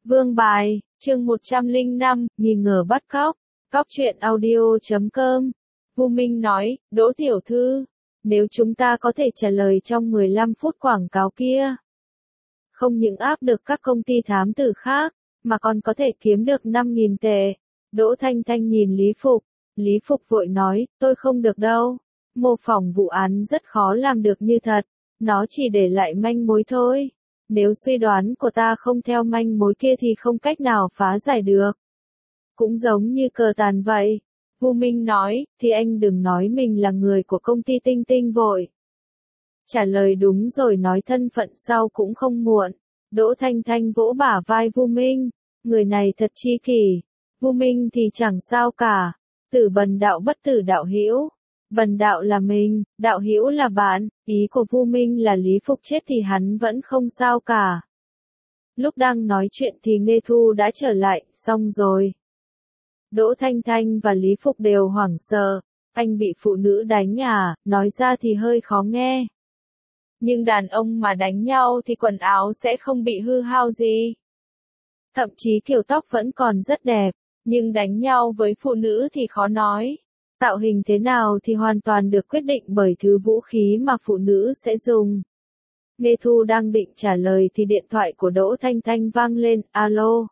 Vương bài, chương 105, nghi ngờ bắt cóc. Cóc truyện audio.com. Vu Minh nói, Đỗ tiểu thư, nếu chúng ta có thể trả lời trong 15 phút quảng cáo kia, không những áp được các công ty thám tử khác, mà còn có thể kiếm được 5.000 tệ. Đỗ Thanh Thanh nhìn Lý Phục vội nói, tôi không được đâu. Mô phỏng vụ án rất khó làm được như thật, nó chỉ để lại manh mối thôi. Nếu suy đoán của ta không theo manh mối kia thì không cách nào phá giải được. Cũng giống như cờ tàn vậy. Vu Minh nói, thì anh đừng nói mình là người của công ty Tinh Tinh vội. Trả lời đúng rồi nói thân phận sau cũng không muộn. Đỗ Thanh Thanh vỗ bả vai Vu Minh, người này thật chi kỷ. Vu Minh thì chẳng sao cả. Tử bần đạo bất tử đạo hữu. Bần đạo là mình, đạo hữu là bạn, ý của Vu Minh là Lý Phục chết thì hắn vẫn không sao cả. Lúc đang nói chuyện thì Nghê Thu đã trở lại, xong rồi. Đỗ Thanh Thanh và Lý Phục đều hoảng sợ, anh bị phụ nữ đánh à, nói ra thì hơi khó nghe. Nhưng đàn ông mà đánh nhau thì quần áo sẽ không bị hư hao gì. Thậm chí kiểu tóc vẫn còn rất đẹp, nhưng đánh nhau với phụ nữ thì khó nói. Tạo hình thế nào thì hoàn toàn được quyết định bởi thứ vũ khí mà phụ nữ sẽ dùng. Nghê Thu đang định trả lời thì điện thoại của Đỗ Thanh Thanh vang lên, alo.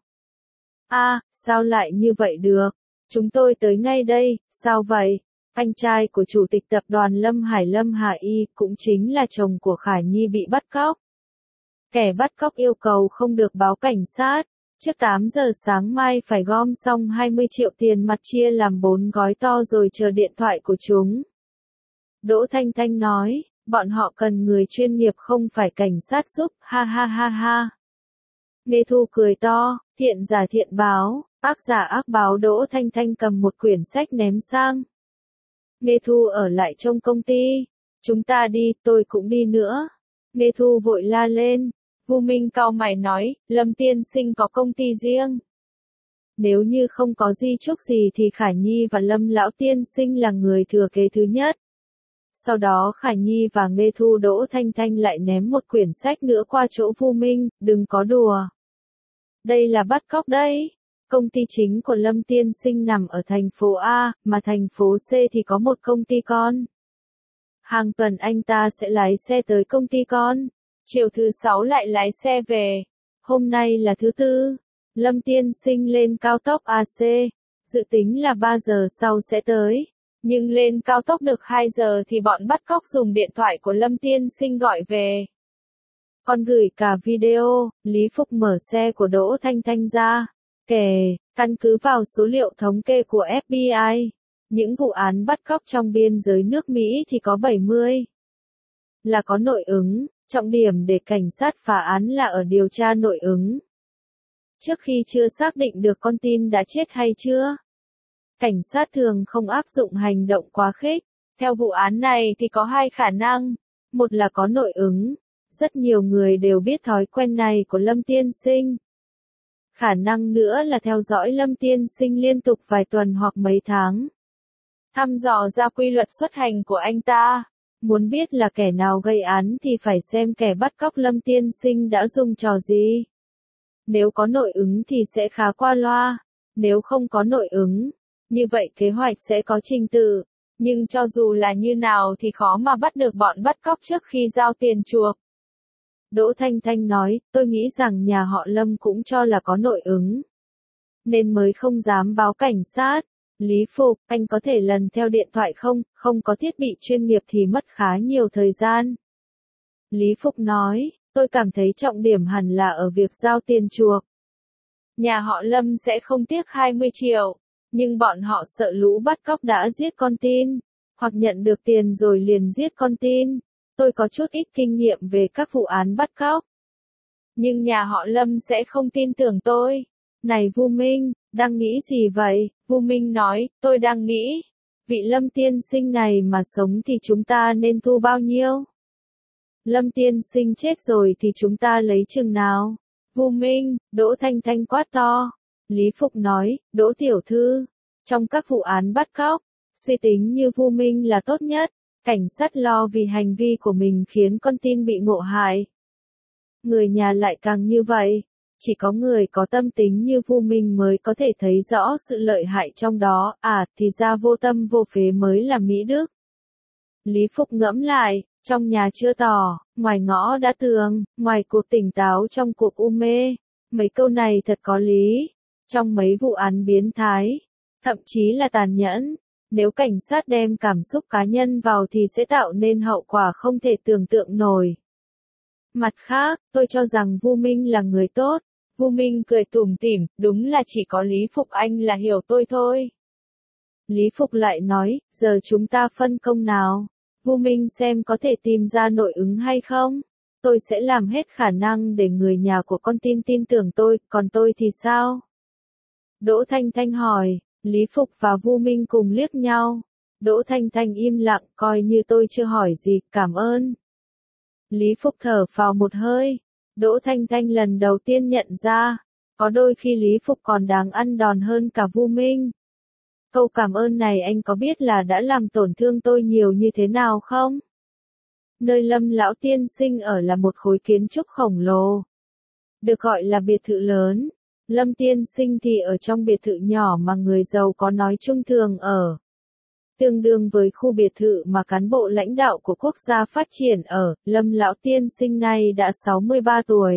Sao lại như vậy được? Chúng tôi tới ngay đây, sao vậy? Anh trai của chủ tịch tập đoàn Lâm Hải Y cũng chính là chồng của Khải Nhi bị bắt cóc. Kẻ bắt cóc yêu cầu không được báo cảnh sát. Trước 8 giờ sáng mai phải gom xong 20 triệu tiền mặt chia làm 4 gói to rồi chờ điện thoại của chúng. Đỗ Thanh Thanh nói, bọn họ cần người chuyên nghiệp không phải cảnh sát giúp, ha ha ha ha. Nghê Thu cười to, thiện giả thiện báo, ác giả ác báo. Đỗ Thanh Thanh cầm một quyển sách ném sang. Nghê Thu ở lại trong công ty, chúng ta đi, tôi cũng đi nữa. Nghê Thu vội la lên. Vu Minh cau mày nói, Lâm tiên sinh có công ty riêng. Nếu như không có di chúc gì thì Khải Nhi và Lâm lão tiên sinh là người thừa kế thứ nhất. Sau đó Khải Nhi và Nghê Thu Đỗ Thanh Thanh lại ném một quyển sách nữa qua chỗ Vu Minh, đừng có đùa. Đây là bắt cóc đấy. Công ty chính của Lâm tiên sinh nằm ở thành phố A, mà thành phố C thì có một công ty con. Hàng tuần anh ta sẽ lái xe tới công ty con. Chiều thứ 6 lại lái xe về. Hôm nay là thứ tư. Lâm tiên sinh lên cao tốc AC. Dự tính là 3 giờ sau sẽ tới. Nhưng lên cao tốc được 2 giờ thì bọn bắt cóc dùng điện thoại của Lâm tiên sinh gọi về. Còn gửi cả video. Lý Phục mở xe của Đỗ Thanh Thanh ra. Kể, căn cứ vào số liệu thống kê của FBI. Những vụ án bắt cóc trong biên giới nước Mỹ thì có 70. Là có nội ứng. Trọng điểm để cảnh sát phá án là ở điều tra nội ứng. Trước khi chưa xác định được con tin đã chết hay chưa, cảnh sát thường không áp dụng hành động quá khích. Theo vụ án này thì có 2 khả năng. Một là có nội ứng. Rất nhiều người đều biết thói quen này của Lâm tiên sinh. Khả năng nữa là theo dõi Lâm tiên sinh liên tục vài tuần hoặc mấy tháng. Thăm dò ra quy luật xuất hành của anh ta. Muốn biết là kẻ nào gây án thì phải xem kẻ bắt cóc Lâm tiên sinh đã dùng trò gì. Nếu có nội ứng thì sẽ khá qua loa. Nếu không có nội ứng, như vậy kế hoạch sẽ có trình tự. Nhưng cho dù là như nào thì khó mà bắt được bọn bắt cóc trước khi giao tiền chuộc. Đỗ Thanh Thanh nói, tôi nghĩ rằng nhà họ Lâm cũng cho là có nội ứng. Nên mới không dám báo cảnh sát. Lý Phục, anh có thể lần theo điện thoại không? Không có thiết bị chuyên nghiệp thì mất khá nhiều thời gian. Lý Phục nói, tôi cảm thấy trọng điểm hẳn là ở việc giao tiền chuộc. Nhà họ Lâm sẽ không tiếc 20 triệu, nhưng bọn họ sợ lũ bắt cóc đã giết con tin, hoặc nhận được tiền rồi liền giết con tin. Tôi có chút ít kinh nghiệm về các vụ án bắt cóc. Nhưng nhà họ Lâm sẽ không tin tưởng tôi. Này Vu Minh, đang nghĩ gì vậy? Vu Minh nói, tôi đang nghĩ, vị Lâm tiên sinh này mà sống thì chúng ta nên thu bao nhiêu? Lâm tiên sinh chết rồi thì chúng ta lấy chừng nào? Vu Minh, Đỗ Thanh Thanh quát to. Lý Phục nói, Đỗ tiểu thư, trong các vụ án bắt cóc, suy tính như Vu Minh là tốt nhất. Cảnh sát lo vì hành vi của mình khiến con tin bị ngộ hại. Người nhà lại càng như vậy. Chỉ có người có tâm tính như Vu Minh mới có thể thấy rõ sự lợi hại trong đó, thì ra vô tâm vô phế mới là Mỹ Đức. Lý Phục ngẫm lại, trong nhà chưa tỏ, ngoài ngõ đã tường, ngoài cuộc tỉnh táo trong cuộc u mê. Mấy câu này thật có lý. Trong mấy vụ án biến thái, thậm chí là tàn nhẫn, nếu cảnh sát đem cảm xúc cá nhân vào thì sẽ tạo nên hậu quả không thể tưởng tượng nổi. Mặt khác, tôi cho rằng Vu Minh là người tốt. Vu Minh cười tủm tỉm, đúng là chỉ có Lý Phục anh là hiểu tôi thôi. Lý Phục lại nói, giờ chúng ta phân công nào? Vu Minh xem có thể tìm ra nội ứng hay không? Tôi sẽ làm hết khả năng để người nhà của con tin tưởng tôi, còn tôi thì sao? Đỗ Thanh Thanh hỏi, Lý Phục và Vu Minh cùng liếc nhau. Đỗ Thanh Thanh im lặng, coi như tôi chưa hỏi gì, cảm ơn. Lý Phục thở phào một hơi. Đỗ Thanh Thanh lần đầu tiên nhận ra, có đôi khi Lý Phục còn đáng ăn đòn hơn cả Vu Minh. Câu cảm ơn này anh có biết là đã làm tổn thương tôi nhiều như thế nào không? Nơi Lâm lão tiên sinh ở là một khối kiến trúc khổng lồ, được gọi là biệt thự lớn. Lâm tiên sinh thì ở trong biệt thự nhỏ mà người giàu có nói chung thường ở. Tương đương với khu biệt thự mà cán bộ lãnh đạo của quốc gia phát triển ở, Lâm lão tiên sinh này đã 63 tuổi.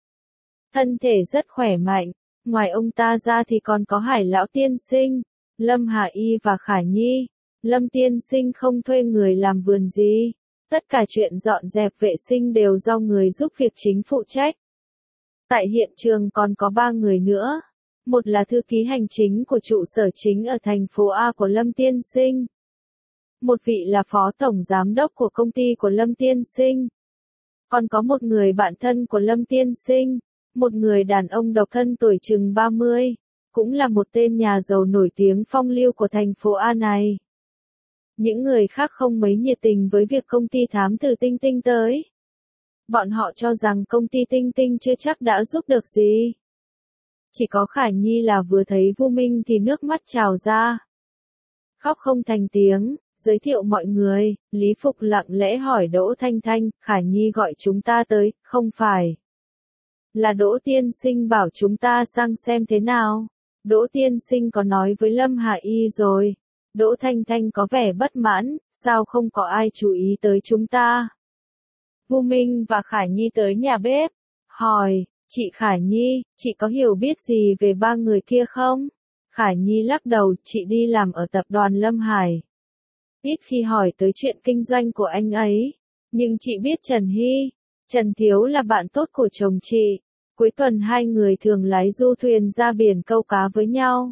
Thân thể rất khỏe mạnh, ngoài ông ta ra thì còn có Hải lão tiên sinh, Lâm Hà Y và Khả Nhi. Lâm tiên sinh không thuê người làm vườn gì, tất cả chuyện dọn dẹp vệ sinh đều do người giúp việc chính phụ trách. Tại hiện trường còn có 3 người nữa. Một là thư ký hành chính của trụ sở chính ở thành phố A của Lâm tiên sinh. Một vị là phó tổng giám đốc của công ty của Lâm tiên sinh. Còn có một người bạn thân của Lâm tiên sinh, một người đàn ông độc thân tuổi chừng 30, cũng là một tên nhà giàu nổi tiếng phong lưu của thành phố A này. Những người khác không mấy nhiệt tình với việc công ty thám tử Tinh Tinh tới. Bọn họ cho rằng công ty Tinh Tinh chưa chắc đã giúp được gì. Chỉ có Khả Nhi là vừa thấy Vu Minh thì nước mắt trào ra. Khóc không thành tiếng, giới thiệu mọi người, Lý Phục lặng lẽ hỏi Đỗ Thanh Thanh, Khả Nhi gọi chúng ta tới, không phải. Là Đỗ tiên sinh bảo chúng ta sang xem thế nào. Đỗ tiên sinh có nói với Lâm Hà Y rồi. Đỗ Thanh Thanh có vẻ bất mãn, sao không có ai chú ý tới chúng ta. Vu Minh và Khả Nhi tới nhà bếp, hỏi, chị Khả Nhi, chị có hiểu biết gì về 3 người kia không? Khả Nhi lắc đầu, chị đi làm ở tập đoàn Lâm Hải. Ít khi hỏi tới chuyện kinh doanh của anh ấy, nhưng chị biết Trần Hy, Trần Thiếu là bạn tốt của chồng chị. Cuối tuần hai người thường lái du thuyền ra biển câu cá với nhau.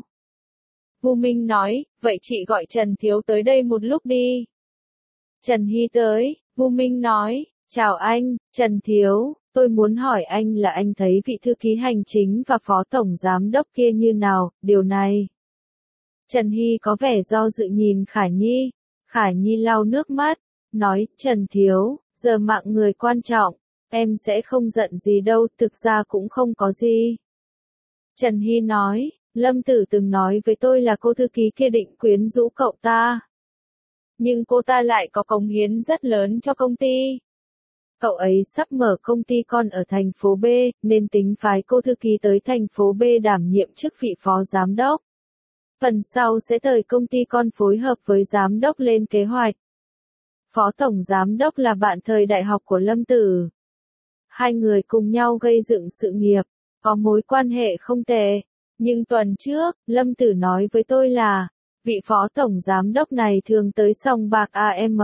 Vu Minh nói, vậy chị gọi Trần Thiếu tới đây một lúc đi. Trần Hy tới, Vu Minh nói, chào anh, Trần Thiếu, tôi muốn hỏi anh là anh thấy vị thư ký hành chính và phó tổng giám đốc kia như nào, điều này. Trần Hy có vẻ do dự nhìn Khả Nhi. Khả Nhi lau nước mắt, nói, Trần Thiếu, giờ mạng người quan trọng, em sẽ không giận gì đâu, thực ra cũng không có gì. Trần Hy nói, Lâm Tử từng nói với tôi là cô thư ký kia định quyến rũ cậu ta. Nhưng cô ta lại có cống hiến rất lớn cho công ty. Cậu ấy sắp mở công ty con ở thành phố B, nên tính phái cô thư ký tới thành phố B đảm nhiệm chức vị phó giám đốc. Phần sau sẽ tới công ty con phối hợp với giám đốc lên kế hoạch. Phó tổng giám đốc là bạn thời đại học của Lâm Tử. Hai người cùng nhau gây dựng sự nghiệp, có mối quan hệ không tệ. Nhưng tuần trước, Lâm Tử nói với tôi là, vị phó tổng giám đốc này thường tới sòng bạc AM.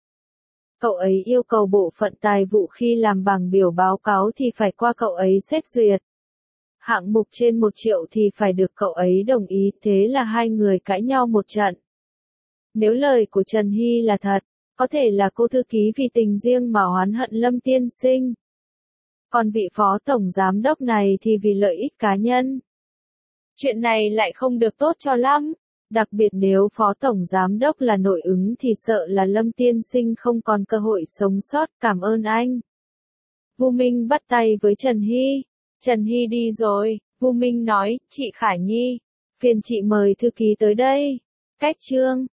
Cậu ấy yêu cầu bộ phận tài vụ khi làm bảng biểu báo cáo thì phải qua cậu ấy xét duyệt. Hạng mục trên 1 triệu thì phải được cậu ấy đồng ý, thế là hai người cãi nhau một trận. Nếu lời của Trần Hy là thật, có thể là cô thư ký vì tình riêng mà oán hận Lâm tiên sinh. Còn vị phó tổng giám đốc này thì vì lợi ích cá nhân. Chuyện này lại không được tốt cho lắm. Đặc biệt nếu phó tổng giám đốc là nội ứng thì sợ là Lâm tiên sinh không còn cơ hội sống sót, cảm ơn anh. Vu Minh bắt tay với Trần Hy. Trần Hy đi rồi, Vu Minh nói, chị Khả Nhi, phiền chị mời thư ký tới đây. Cách chương